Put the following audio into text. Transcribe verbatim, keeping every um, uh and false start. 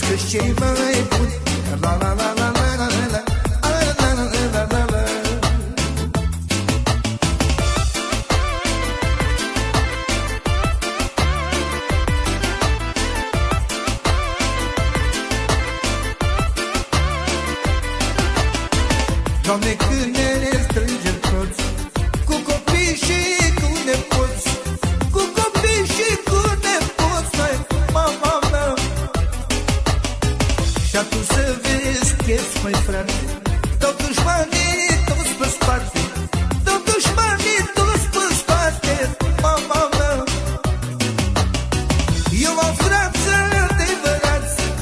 câți cei mai buni. La la la la la la la la. Doamne, când ne strângem toți, cu copii și cu nepoți, cu copii și cu nepoți, mai mama mea. Și atunci să vezi chef, măi frate, dau dușmanii